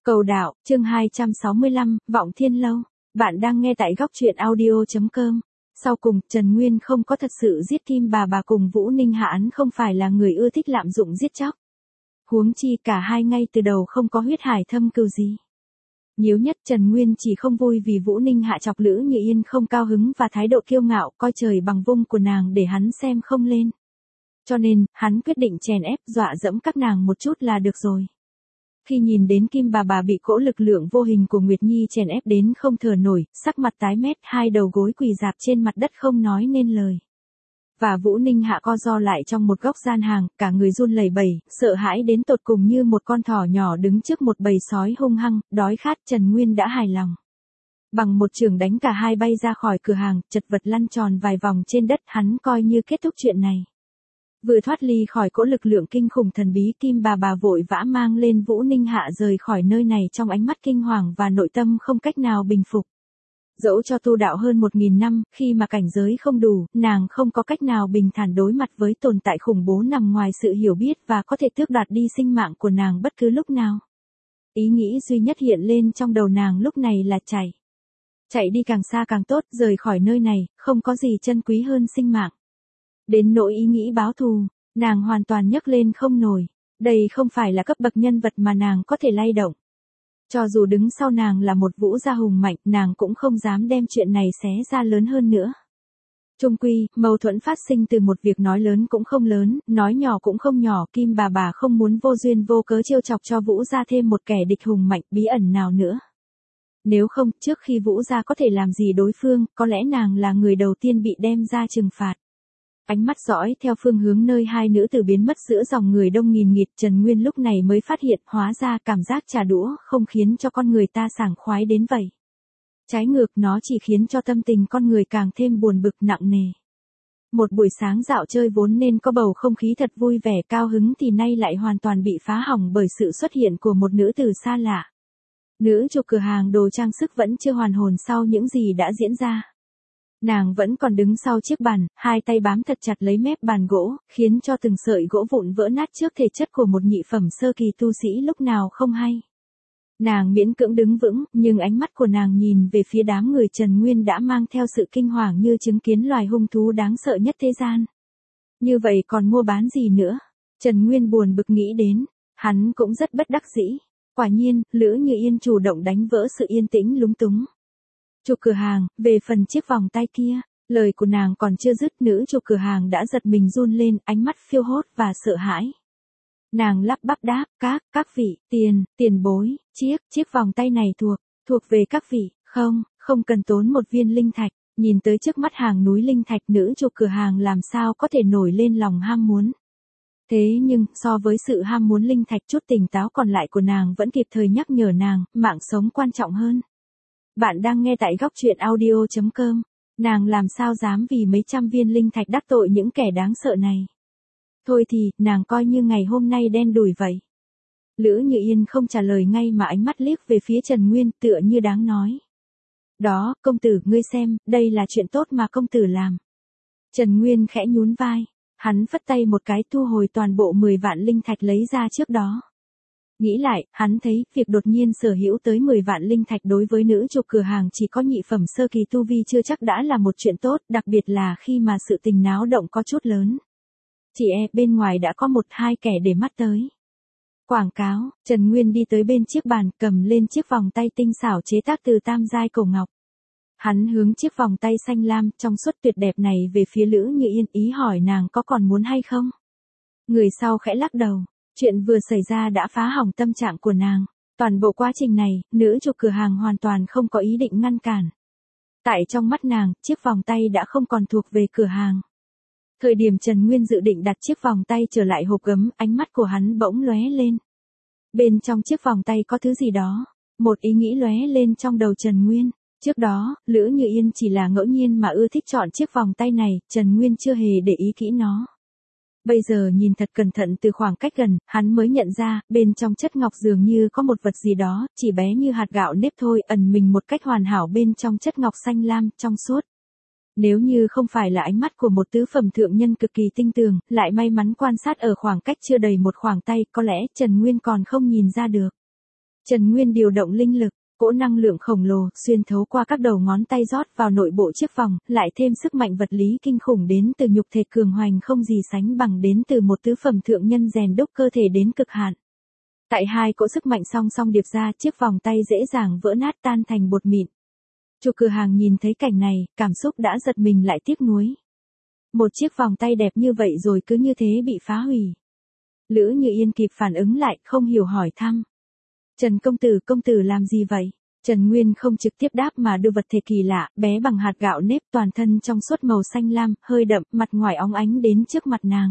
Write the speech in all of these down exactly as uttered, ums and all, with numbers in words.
Cầu đạo, chương hai trăm sáu mươi lăm, Vọng Thiên Lâu. Bạn đang nghe tại góc truyện audio chấm com. Sau cùng, Trần Nguyên không có thật sự giết Kim bà bà cùng Vũ Ninh Hạ, hắn không phải là người ưa thích lạm dụng giết chóc. Huống chi cả hai ngay từ đầu không có huyết hải thâm cừu gì. Nhiều nhất Trần Nguyên chỉ không vui vì Vũ Ninh Hạ chọc Lữ Như Yên không cao hứng và thái độ kiêu ngạo coi trời bằng vung của nàng để hắn xem không lên. Cho nên, hắn quyết định chèn ép dọa dẫm các nàng một chút là được rồi. Khi nhìn đến Kim bà bà bị cỗ lực lượng vô hình của Nguyệt Nhi chèn ép đến không thở nổi, sắc mặt tái mét, hai đầu gối quỳ rạp trên mặt đất không nói nên lời. Và Vũ Ninh Hạ co ro lại trong một góc gian hàng, cả người run lẩy bẩy, sợ hãi đến tột cùng như một con thỏ nhỏ đứng trước một bầy sói hung hăng, đói khát. Trần Nguyên đã hài lòng. Bằng một chưởng đánh cả hai bay ra khỏi cửa hàng, chật vật lăn tròn vài vòng trên đất, hắn coi như kết thúc chuyện này. Vừa thoát ly khỏi cỗ lực lượng kinh khủng thần bí, Kim bà bà vội vã mang lên Vũ Ninh Hạ rời khỏi nơi này trong ánh mắt kinh hoàng và nội tâm không cách nào bình phục. Dẫu cho tu đạo hơn một nghìn năm, khi mà cảnh giới không đủ, nàng không có cách nào bình thản đối mặt với tồn tại khủng bố nằm ngoài sự hiểu biết và có thể tước đoạt đi sinh mạng của nàng bất cứ lúc nào. Ý nghĩ duy nhất hiện lên trong đầu nàng lúc này là chạy. Chạy đi càng xa càng tốt, rời khỏi nơi này, không có gì chân quý hơn sinh mạng. Đến nỗi ý nghĩ báo thù, nàng hoàn toàn nhấc lên không nổi. Đây không phải là cấp bậc nhân vật mà nàng có thể lay động. Cho dù đứng sau nàng là một Vũ gia hùng mạnh, nàng cũng không dám đem chuyện này xé ra lớn hơn nữa. Chung quy, mâu thuẫn phát sinh từ một việc nói lớn cũng không lớn, nói nhỏ cũng không nhỏ. Kim bà bà không muốn vô duyên vô cớ trêu chọc cho Vũ gia thêm một kẻ địch hùng mạnh bí ẩn nào nữa. Nếu không, trước khi Vũ gia có thể làm gì đối phương, có lẽ nàng là người đầu tiên bị đem ra trừng phạt. Ánh mắt dõi theo phương hướng nơi hai nữ tử biến mất giữa dòng người đông nghìn nghịt, Trần Nguyên lúc này mới phát hiện hóa ra cảm giác trả đũa không khiến cho con người ta sảng khoái đến vậy. Trái ngược, nó chỉ khiến cho tâm tình con người càng thêm buồn bực nặng nề. Một buổi sáng dạo chơi vốn nên có bầu không khí thật vui vẻ cao hứng thì nay lại hoàn toàn bị phá hỏng bởi sự xuất hiện của một nữ tử xa lạ. Nữ chủ cửa hàng đồ trang sức vẫn chưa hoàn hồn sau những gì đã diễn ra. Nàng vẫn còn đứng sau chiếc bàn, hai tay bám thật chặt lấy mép bàn gỗ, khiến cho từng sợi gỗ vụn vỡ nát trước thể chất của một nhị phẩm sơ kỳ tu sĩ lúc nào không hay. Nàng miễn cưỡng đứng vững, nhưng ánh mắt của nàng nhìn về phía đám người Trần Nguyên đã mang theo sự kinh hoàng như chứng kiến loài hung thú đáng sợ nhất thế gian. Như vậy còn mua bán gì nữa? Trần Nguyên buồn bực nghĩ đến, hắn cũng rất bất đắc dĩ. Quả nhiên, Lữ Như Yên chủ động đánh vỡ sự yên tĩnh lúng túng. Chủ cửa hàng, về phần chiếc vòng tay kia, lời của nàng còn chưa dứt, nữ chủ cửa hàng đã giật mình run lên, ánh mắt phiêu hốt và sợ hãi. Nàng lắp bắp đáp, các, các vị, tiền, tiền bối, chiếc, chiếc vòng tay này thuộc, thuộc về các vị, không, không cần tốn một viên linh thạch. Nhìn tới trước mắt hàng núi linh thạch, nữ chủ cửa hàng làm sao có thể nổi lên lòng ham muốn. Thế nhưng, so với sự ham muốn linh thạch, chút tỉnh táo còn lại của nàng vẫn kịp thời nhắc nhở nàng, mạng sống quan trọng hơn. Bạn đang nghe tại góc truyện audio chấm com. Nàng làm sao dám vì mấy trăm viên linh thạch đắc tội những kẻ đáng sợ này. Thôi thì, nàng coi như ngày hôm nay đen đủi vậy. Lữ Như Yên không trả lời ngay mà ánh mắt liếc về phía Trần Nguyên tựa như đáng nói. Đó, công tử, ngươi xem, đây là chuyện tốt mà công tử làm. Trần Nguyên khẽ nhún vai. Hắn phất tay một cái thu hồi toàn bộ mười vạn linh thạch lấy ra trước đó. Nghĩ lại, hắn thấy, việc đột nhiên sở hữu tới mười vạn linh thạch đối với nữ chủ cửa hàng chỉ có nhị phẩm sơ kỳ tu vi chưa chắc đã là một chuyện tốt, đặc biệt là khi mà sự tình náo động có chút lớn. Chỉ e, bên ngoài đã có một hai kẻ để mắt tới. Quảng cáo, Trần Nguyên đi tới bên chiếc bàn, cầm lên chiếc vòng tay tinh xảo chế tác từ tam giai cổ ngọc. Hắn hướng chiếc vòng tay xanh lam, trong suốt tuyệt đẹp này về phía Lữ Như Yên, ý hỏi nàng có còn muốn hay không. Người sau khẽ lắc đầu. Chuyện vừa xảy ra đã phá hỏng tâm trạng của nàng. Toàn bộ quá trình này, nữ chủ cửa hàng hoàn toàn không có ý định ngăn cản. Tại trong mắt nàng, chiếc vòng tay đã không còn thuộc về cửa hàng. Thời điểm Trần Nguyên dự định đặt chiếc vòng tay trở lại hộp gấm, ánh mắt của hắn bỗng lóe lên. Bên trong chiếc vòng tay có thứ gì đó. Một ý nghĩ lóe lên trong đầu Trần Nguyên. Trước đó, Lữ Như Yên chỉ là ngẫu nhiên mà ưa thích chọn chiếc vòng tay này, Trần Nguyên chưa hề để ý kỹ nó. Bây giờ nhìn thật cẩn thận từ khoảng cách gần, hắn mới nhận ra, bên trong chất ngọc dường như có một vật gì đó, chỉ bé như hạt gạo nếp thôi, ẩn mình một cách hoàn hảo bên trong chất ngọc xanh lam, trong suốt. Nếu như không phải là ánh mắt của một tứ phẩm thượng nhân cực kỳ tinh tường, lại may mắn quan sát ở khoảng cách chưa đầy một khoảng tay, có lẽ Trần Nguyên còn không nhìn ra được. Trần Nguyên điều động linh lực, cỗ năng lượng khổng lồ xuyên thấu qua các đầu ngón tay rót vào nội bộ chiếc vòng, lại thêm sức mạnh vật lý kinh khủng đến từ nhục thể cường hoành không gì sánh bằng đến từ một tứ phẩm thượng nhân rèn đúc cơ thể đến cực hạn. Tại hai cỗ sức mạnh song song điệp ra, chiếc vòng tay dễ dàng vỡ nát tan thành bột mịn. Chủ cửa hàng nhìn thấy cảnh này, cảm xúc đã giật mình lại tiếc nuối. Một chiếc vòng tay đẹp như vậy rồi cứ như thế bị phá hủy. Lữ Như Yên kịp phản ứng lại, không hiểu hỏi thăm. Trần công tử, công tử làm gì vậy? Trần Nguyên không trực tiếp đáp mà đưa vật thể kỳ lạ, bé bằng hạt gạo nếp toàn thân trong suốt màu xanh lam, hơi đậm, mặt ngoài óng ánh đến trước mặt nàng.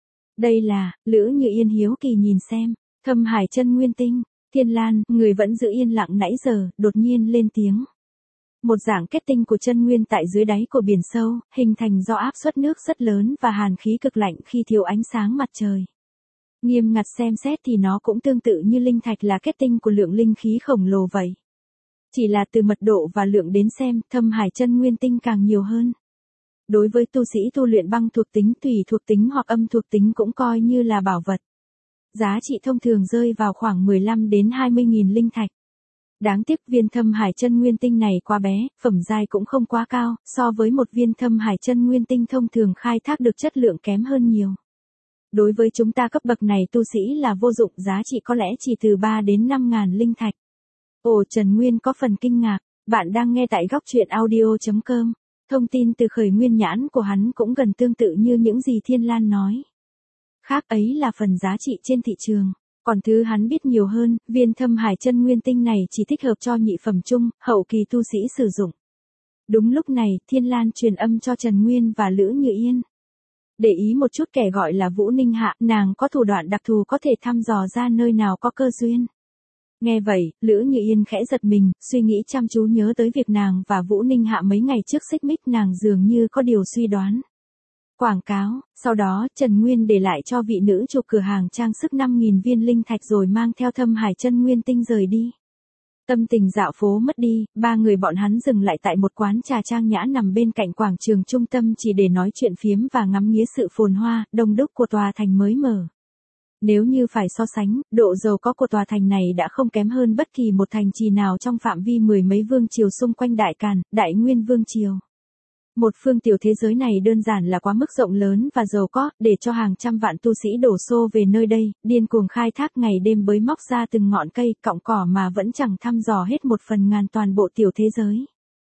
Đây là, Lữ Như Yên hiếu kỳ nhìn xem, Thâm Hải Chân Nguyên Tinh. Thiên Lan, người vẫn giữ yên lặng nãy giờ, đột nhiên lên tiếng. Một dạng kết tinh của chân nguyên tại dưới đáy của biển sâu, hình thành do áp suất nước rất lớn và hàn khí cực lạnh khi thiếu ánh sáng mặt trời. Nghiêm ngặt xem xét thì nó cũng tương tự như linh thạch là kết tinh của lượng linh khí khổng lồ vậy. Chỉ là từ mật độ và lượng đến xem, Thâm Hải Chân Nguyên Tinh càng nhiều hơn. Đối với tu sĩ tu luyện băng thuộc tính, thủy thuộc tính hoặc âm thuộc tính cũng coi như là bảo vật. Giá trị thông thường rơi vào khoảng mười lăm đến hai mươi nghìn linh thạch. Đáng tiếc viên Thâm Hải Chân Nguyên Tinh này quá bé, phẩm giai cũng không quá cao, so với một viên Thâm Hải Chân Nguyên Tinh thông thường khai thác được chất lượng kém hơn nhiều. Đối với chúng ta cấp bậc này tu sĩ là vô dụng, giá trị có lẽ chỉ từ ba đến năm ngàn linh thạch. Ồ, Trần Nguyên có phần kinh ngạc, bạn đang nghe tại góc truyện audio chấm com. Thông tin từ khởi nguyên nhãn của hắn cũng gần tương tự như những gì Thiên Lan nói. Khác ấy là phần giá trị trên thị trường. Còn thứ hắn biết nhiều hơn, viên Thâm Hải Chân Nguyên Tinh này chỉ thích hợp cho nhị phẩm trung, hậu kỳ tu sĩ sử dụng. Đúng lúc này, Thiên Lan truyền âm cho Trần Nguyên và Lữ Như Yên. Để ý một chút kẻ gọi là Vũ Ninh Hạ, nàng có thủ đoạn đặc thù có thể thăm dò ra nơi nào có cơ duyên. Nghe vậy, Lữ Như Yên khẽ giật mình, suy nghĩ chăm chú nhớ tới việc nàng và Vũ Ninh Hạ mấy ngày trước xích mích, nàng dường như có điều suy đoán. Quảng cáo, sau đó Trần Nguyên để lại cho vị nữ chủ cửa hàng trang sức năm nghìn viên linh thạch rồi mang theo Thâm Hải Chân Nguyên Tinh rời đi. Tâm tình dạo phố mất đi, ba người bọn hắn dừng lại tại một quán trà trang nhã nằm bên cạnh quảng trường trung tâm chỉ để nói chuyện phiếm và ngắm nghía sự phồn hoa, đông đúc của tòa thành mới mở. Nếu như phải so sánh, độ giàu có của tòa thành này đã không kém hơn bất kỳ một thành trì nào trong phạm vi mười mấy vương triều xung quanh Đại Càn, Đại Nguyên Vương Triều. Một phương tiểu thế giới này đơn giản là quá mức rộng lớn và giàu có, để cho hàng trăm vạn tu sĩ đổ xô về nơi đây, điên cuồng khai thác ngày đêm bới móc ra từng ngọn cây, cọng cỏ mà vẫn chẳng thăm dò hết một phần ngàn toàn bộ tiểu thế giới.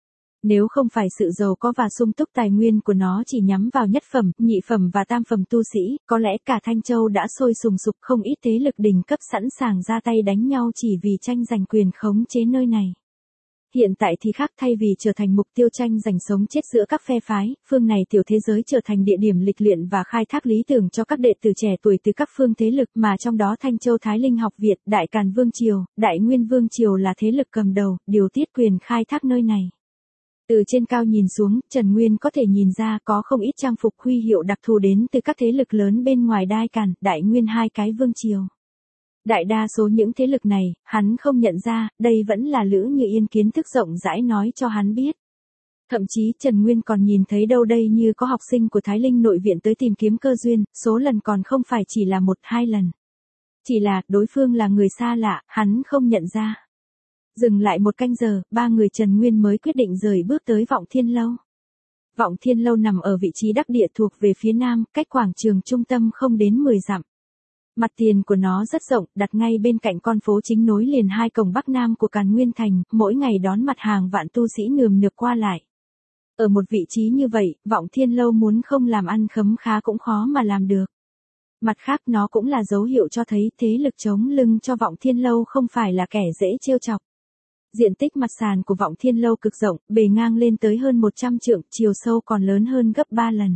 Nếu không phải sự giàu có và sung túc tài nguyên của nó chỉ nhắm vào nhất phẩm, nhị phẩm và tam phẩm tu sĩ, có lẽ cả Thanh Châu đã sôi sùng sục, không ít thế lực đỉnh cấp sẵn sàng ra tay đánh nhau chỉ vì tranh giành quyền khống chế nơi này. Hiện tại thì khác, thay vì trở thành mục tiêu tranh giành sống chết giữa các phe phái, phương này tiểu thế giới trở thành địa điểm lịch luyện và khai thác lý tưởng cho các đệ tử trẻ tuổi từ các phương thế lực, mà trong đó Thanh Châu Thái Linh Học Viện, Đại Càn Vương Triều, Đại Nguyên Vương Triều là thế lực cầm đầu, điều tiết quyền khai thác nơi này. Từ trên cao nhìn xuống, Trần Nguyên có thể nhìn ra có không ít trang phục huy hiệu đặc thù đến từ các thế lực lớn bên ngoài Đại Càn, Đại Nguyên hai cái vương triều. Đại đa số những thế lực này, hắn không nhận ra, đây vẫn là Lữ Như Yên kiến thức rộng rãi nói cho hắn biết. Thậm chí Trần Nguyên còn nhìn thấy đâu đây như có học sinh của Thái Linh nội viện tới tìm kiếm cơ duyên, số lần còn không phải chỉ là một hai lần. Chỉ là, đối phương là người xa lạ, hắn không nhận ra. Dừng lại một canh giờ, ba người Trần Nguyên mới quyết định rời bước tới Vọng Thiên Lâu. Vọng Thiên Lâu nằm ở vị trí đắc địa thuộc về phía nam, cách quảng trường trung tâm không đến mười dặm. Mặt tiền của nó rất rộng, đặt ngay bên cạnh con phố chính nối liền hai cổng bắc nam của Càn Nguyên Thành, mỗi ngày đón mặt hàng vạn tu sĩ nườm nượp qua lại. Ở một vị trí như vậy, Vọng Thiên Lâu muốn không làm ăn khấm khá cũng khó mà làm được. Mặt khác nó cũng là dấu hiệu cho thấy thế lực chống lưng cho Vọng Thiên Lâu không phải là kẻ dễ trêu chọc. Diện tích mặt sàn của Vọng Thiên Lâu cực rộng, bề ngang lên tới hơn một trăm trượng, chiều sâu còn lớn hơn gấp ba lần.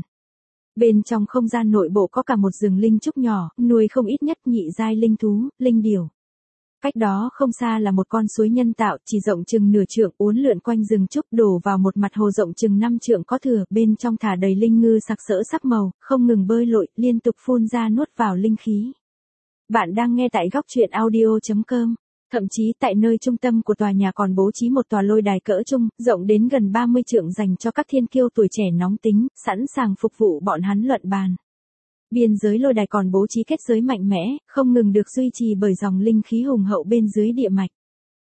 Bên trong không gian nội bộ có cả một rừng linh trúc nhỏ, nuôi không ít nhất nhị giai linh thú, linh điểu. Cách đó không xa là một con suối nhân tạo, chỉ rộng chừng nửa trượng, uốn lượn quanh rừng trúc đổ vào một mặt hồ rộng chừng năm trượng có thừa, bên trong thả đầy linh ngư sặc sỡ sắc màu, không ngừng bơi lội, liên tục phun ra nuốt vào linh khí. Bạn đang nghe tại góc truyện audio chấm com. Thậm chí tại nơi trung tâm của tòa nhà còn bố trí một tòa lôi đài cỡ trung, rộng đến gần ba mươi trượng dành cho các thiên kiêu tuổi trẻ nóng tính, sẵn sàng phục vụ bọn hắn luận bàn. Biên giới lôi đài còn bố trí kết giới mạnh mẽ, không ngừng được duy trì bởi dòng linh khí hùng hậu bên dưới địa mạch.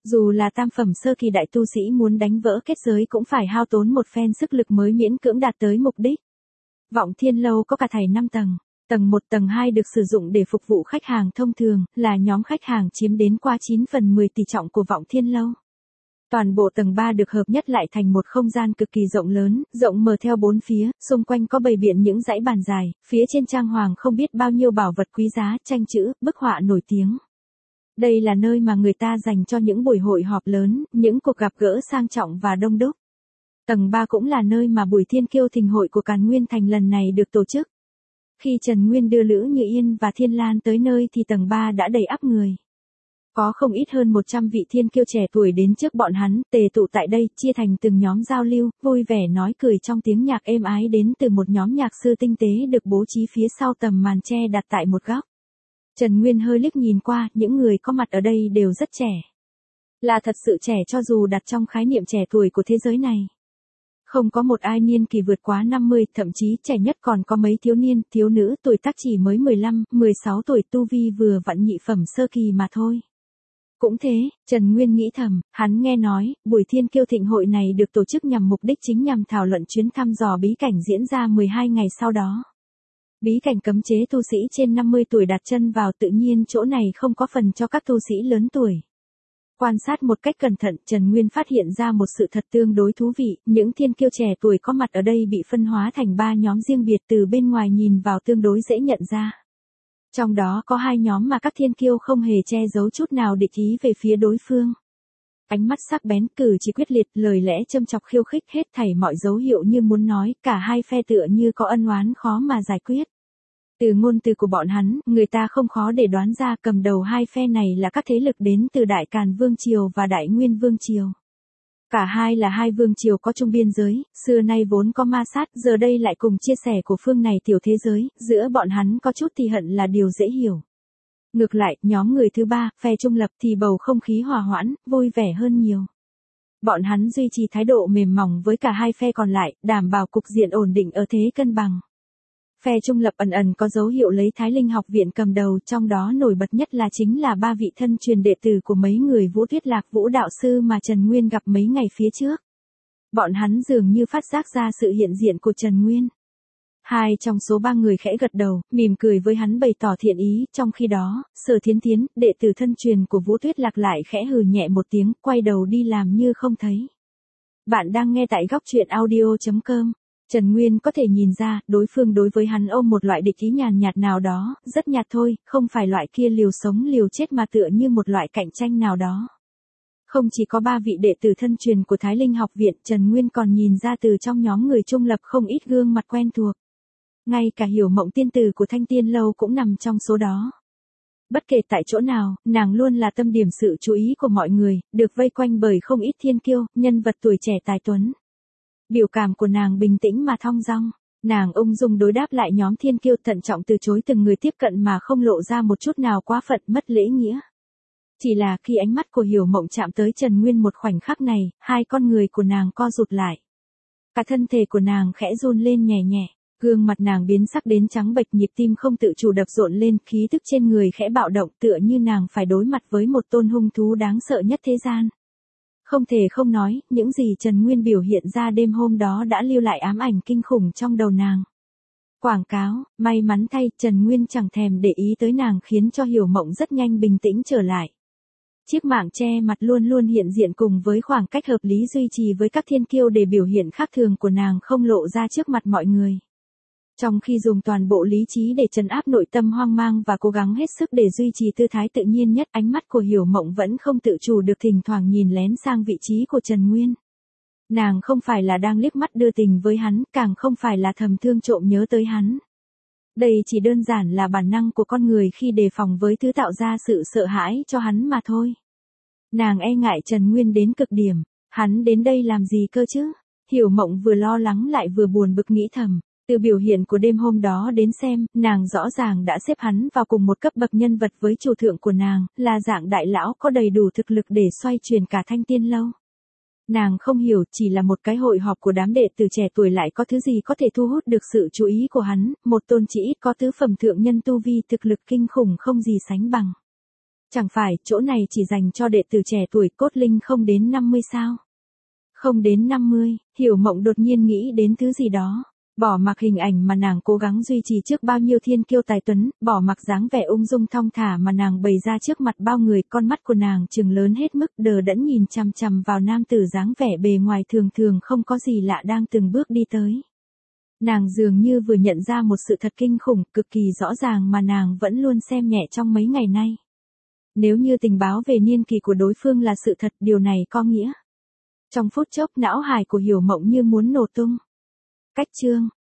Dù là tam phẩm sơ kỳ đại tu sĩ muốn đánh vỡ kết giới cũng phải hao tốn một phen sức lực mới miễn cưỡng đạt tới mục đích. Vọng Thiên Lâu có cả thảy năm tầng. Tầng một tầng hai được sử dụng để phục vụ khách hàng thông thường, là nhóm khách hàng chiếm đến qua chín phần mười tỷ trọng của Vọng Thiên Lâu. Toàn bộ tầng ba được hợp nhất lại thành một không gian cực kỳ rộng lớn, rộng mở theo bốn phía, xung quanh có bày biện những dãy bàn dài, phía trên trang hoàng không biết bao nhiêu bảo vật quý giá, tranh chữ, bức họa nổi tiếng. Đây là nơi mà người ta dành cho những buổi hội họp lớn, những cuộc gặp gỡ sang trọng và đông đúc. Tầng ba cũng là nơi mà buổi thiên kiêu thịnh hội của Càn Nguyên Thành lần này được tổ chức. Khi Trần Nguyên đưa Lữ Như Yên và Thiên Lan tới nơi thì tầng ba đã đầy ắp người. Có không ít hơn một trăm vị thiên kiêu trẻ tuổi đến trước bọn hắn, tề tụ tại đây, chia thành từng nhóm giao lưu, vui vẻ nói cười trong tiếng nhạc êm ái đến từ một nhóm nhạc sư tinh tế được bố trí phía sau tầm màn tre đặt tại một góc. Trần Nguyên hơi liếc nhìn qua, những người có mặt ở đây đều rất trẻ. Là thật sự trẻ cho dù đặt trong khái niệm trẻ tuổi của thế giới này. Không có một ai niên kỳ vượt quá năm mươi, thậm chí trẻ nhất còn có mấy thiếu niên, thiếu nữ tuổi tác chỉ mới mười lăm, mười sáu tuổi, tu vi vừa vặn nhị phẩm sơ kỳ mà thôi. Cũng thế, Trần Nguyên nghĩ thầm, hắn nghe nói, buổi thiên kiêu thịnh hội này được tổ chức nhằm mục đích chính nhằm thảo luận chuyến thăm dò bí cảnh diễn ra mười hai ngày sau đó. Bí cảnh cấm chế tu sĩ trên năm mươi tuổi đặt chân vào, tự nhiên chỗ này không có phần cho các tu sĩ lớn tuổi. Quan sát một cách cẩn thận, Trần Nguyên phát hiện ra một sự thật tương đối thú vị, những thiên kiêu trẻ tuổi có mặt ở đây bị phân hóa thành ba nhóm riêng biệt, từ bên ngoài nhìn vào tương đối dễ nhận ra. Trong đó có hai nhóm mà các thiên kiêu không hề che giấu chút nào địch ý về phía đối phương. Ánh mắt sắc bén, cử chỉ quyết liệt, lời lẽ châm chọc khiêu khích, hết thảy mọi dấu hiệu như muốn nói, cả hai phe tựa như có ân oán khó mà giải quyết. Từ ngôn từ của bọn hắn, người ta không khó để đoán ra cầm đầu hai phe này là các thế lực đến từ Đại Càn Vương Triều và Đại Nguyên Vương Triều. Cả hai là hai vương triều có chung biên giới, xưa nay vốn có ma sát, giờ đây lại cùng chia sẻ của phương này tiểu thế giới, giữa bọn hắn có chút thì hận là điều dễ hiểu. Ngược lại, nhóm người thứ ba, phe trung lập thì bầu không khí hòa hoãn, vui vẻ hơn nhiều. Bọn hắn duy trì thái độ mềm mỏng với cả hai phe còn lại, đảm bảo cục diện ổn định ở thế cân bằng. Phe trung lập ẩn ẩn có dấu hiệu lấy Thái Linh học viện cầm đầu, trong đó nổi bật nhất là chính là ba vị thân truyền đệ tử của mấy người Vũ Tuyết Lạc Vũ đạo sư mà Trần Nguyên gặp mấy ngày phía trước. Bọn hắn dường như phát giác ra sự hiện diện của Trần Nguyên. Hai trong số ba người khẽ gật đầu, mỉm cười với hắn bày tỏ thiện ý, trong khi đó, Sở Thiến Thiến, đệ tử thân truyền của Vũ Tuyết Lạc lại khẽ hừ nhẹ một tiếng, quay đầu đi làm như không thấy. Bạn đang nghe tại góc truyện audio chấm com. Trần Nguyên có thể nhìn ra, đối phương đối với hắn ôm một loại địch ý nhàn nhạt nào đó, rất nhạt thôi, không phải loại kia liều sống liều chết mà tựa như một loại cạnh tranh nào đó. Không chỉ có ba vị đệ tử thân truyền của Thái Linh học viện, Trần Nguyên còn nhìn ra từ trong nhóm người trung lập không ít gương mặt quen thuộc. Ngay cả Hiểu Mộng tiên tử của Thanh Tiên Lâu cũng nằm trong số đó. Bất kể tại chỗ nào, nàng luôn là tâm điểm sự chú ý của mọi người, được vây quanh bởi không ít thiên kiêu, nhân vật tuổi trẻ tài tuấn. Biểu cảm của nàng bình tĩnh mà thong dong, nàng ung dung đối đáp lại nhóm thiên kiêu, thận trọng từ chối từng người tiếp cận mà không lộ ra một chút nào quá phận mất lễ nghĩa. Chỉ là khi ánh mắt của Hiểu Mộng chạm tới Trần Nguyên một khoảnh khắc này, hai con người của nàng co rụt lại. Cả thân thể của nàng khẽ run lên nhẹ nhẹ, gương mặt nàng biến sắc đến trắng bệch, nhịp tim không tự chủ đập rộn lên, khí tức trên người khẽ bạo động, tựa như nàng phải đối mặt với một tôn hung thú đáng sợ nhất thế gian. Không thể không nói, những gì Trần Nguyên biểu hiện ra đêm hôm đó đã lưu lại ám ảnh kinh khủng trong đầu nàng. Quảng cáo, may mắn thay, Trần Nguyên chẳng thèm để ý tới nàng khiến cho Hiểu Mộng rất nhanh bình tĩnh trở lại. Chiếc mạng che mặt luôn luôn hiện diện cùng với khoảng cách hợp lý duy trì với các thiên kiêu để biểu hiện khác thường của nàng không lộ ra trước mặt mọi người. Trong khi dùng toàn bộ lý trí để trấn áp nội tâm hoang mang và cố gắng hết sức để duy trì tư thái tự nhiên nhất, ánh mắt của Hiểu Mộng vẫn không tự chủ được thỉnh thoảng nhìn lén sang vị trí của Trần Nguyên. Nàng không phải là đang liếc mắt đưa tình với hắn, càng không phải là thầm thương trộm nhớ tới hắn. Đây chỉ đơn giản là bản năng của con người khi đề phòng với thứ tạo ra sự sợ hãi cho hắn mà thôi. Nàng e ngại Trần Nguyên đến cực điểm, hắn đến đây làm gì cơ chứ? Hiểu Mộng vừa lo lắng lại vừa buồn bực nghĩ thầm. Từ biểu hiện của đêm hôm đó đến xem, nàng rõ ràng đã xếp hắn vào cùng một cấp bậc nhân vật với chủ thượng của nàng, là dạng đại lão có đầy đủ thực lực để xoay chuyển cả Thanh Tiên Lâu. Nàng không hiểu, chỉ là một cái hội họp của đám đệ tử trẻ tuổi lại có thứ gì có thể thu hút được sự chú ý của hắn, một tôn chỉ ít có tứ phẩm thượng nhân tu vi thực lực kinh khủng không gì sánh bằng. Chẳng phải chỗ này chỉ dành cho đệ tử trẻ tuổi cốt linh không đến năm mươi sao? Không đến năm mươi, Hiểu Mộng đột nhiên nghĩ đến thứ gì đó. Bỏ mặc hình ảnh mà nàng cố gắng duy trì trước bao nhiêu thiên kiêu tài tuấn, bỏ mặc dáng vẻ ung dung thong thả mà nàng bày ra trước mặt bao người, con mắt của nàng trừng lớn hết mức đờ đẫn nhìn chằm chằm vào nam tử dáng vẻ bề ngoài thường thường không có gì lạ đang từng bước đi tới. Nàng dường như vừa nhận ra một sự thật kinh khủng, cực kỳ rõ ràng mà nàng vẫn luôn xem nhẹ trong mấy ngày nay. Nếu như tình báo về niên kỳ của đối phương là sự thật, điều này có nghĩa. Trong phút chốc não hải của Hiểu Mộng như muốn nổ tung. Cách chương